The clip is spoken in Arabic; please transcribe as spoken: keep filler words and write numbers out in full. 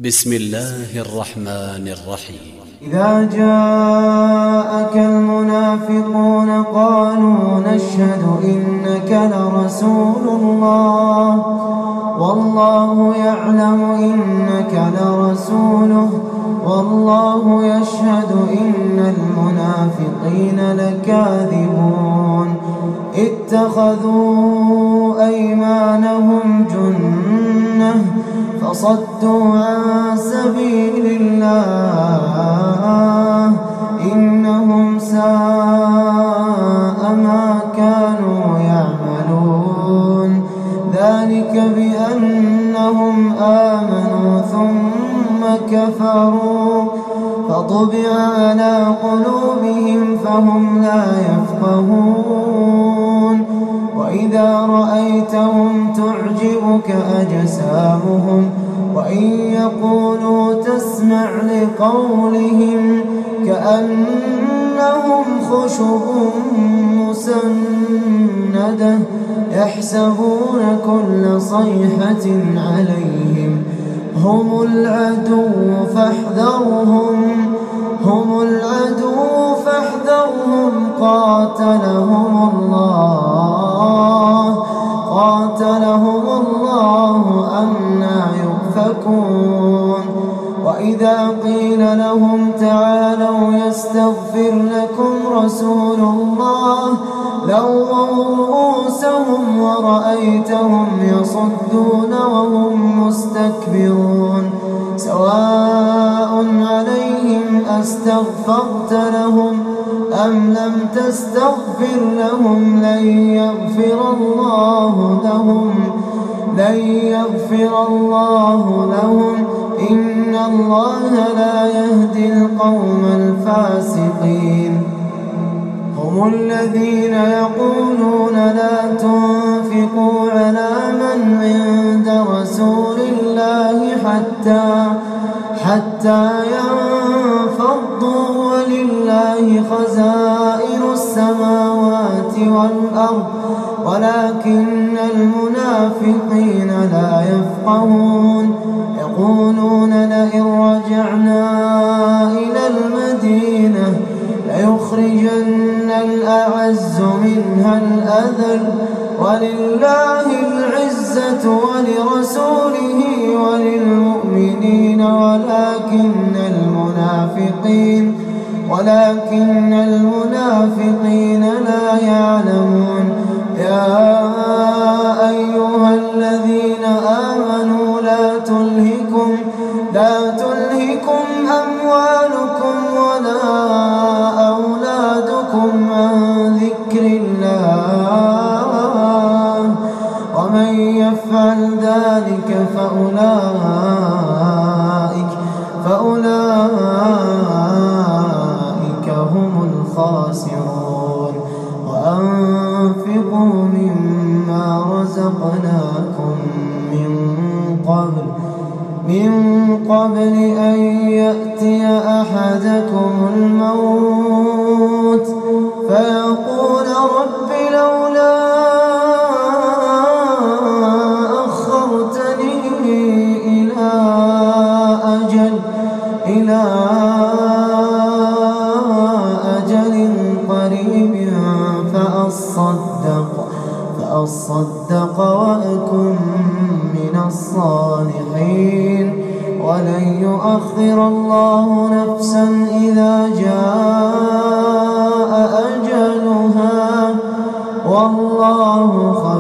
بسم الله الرحمن الرحيم. إذا جاءك المنافقون قالوا نشهد إنك لرسول الله والله يعلم إنك لرسوله والله يشهد إن المنافقين لكاذبون اتخذوا أيمانهم جنة فصدوا عن سبيل الله إنهم ساء ما كانوا يعملون ذلك بأنهم آمنوا ثم كفروا فطبع على قلوبهم فهم لا يفقهون وإذا رأيتهم تعجبك أجسامهم وإن يقولوا تسمع لقولهم كأنهم خشب مسندة يحسبون كل صيحة عليهم هم العدو فاحذرهم هم العدو فاحذرهم قاتلهم الله قاتلهم الله أنى يؤفكون وإذا قيل لهم تعالوا يستغفر لكم رسول الله لووا رؤوسهم ورأيتهم يصدون وهم مستكبرون سواء عليهم أستغفرت لهم أم لم تستغفر لهم لن يغفر الله لهم لن يغفر الله لهم إن الله لا يهدي القوم الفاسقين هم الذين يقولون لا تنفقوا على من عند رسول الله حتى حتى ينفضوا ولله خزائن السماوات والأرض ولكن المنافقين لا يفقهون يقولون لئن رجعنا إلى المدينة ليخرجن الأعز منها الأذل ولله العزة ولرسوله وللمؤمنين ولكن المنافقين ولكن المنافقين لا يعلمون يا أيها الذين آمنوا لا تلهكم لا تلهكم أموالكم ولا أولادكم عن ذكر الله ومن يفعل ذلك فأولئك فأولئك هم الخاسرون وأنفقوا مما رزقناكم من قبل من قبل أن يأتي أحدكم الموت فيقول رب لولا أخرتني إلى أجل إلى أجل قريب فأصدق فأصدق وأكن من الصالحين ولن يؤخر الله نفسا إذا جاء أجلها والله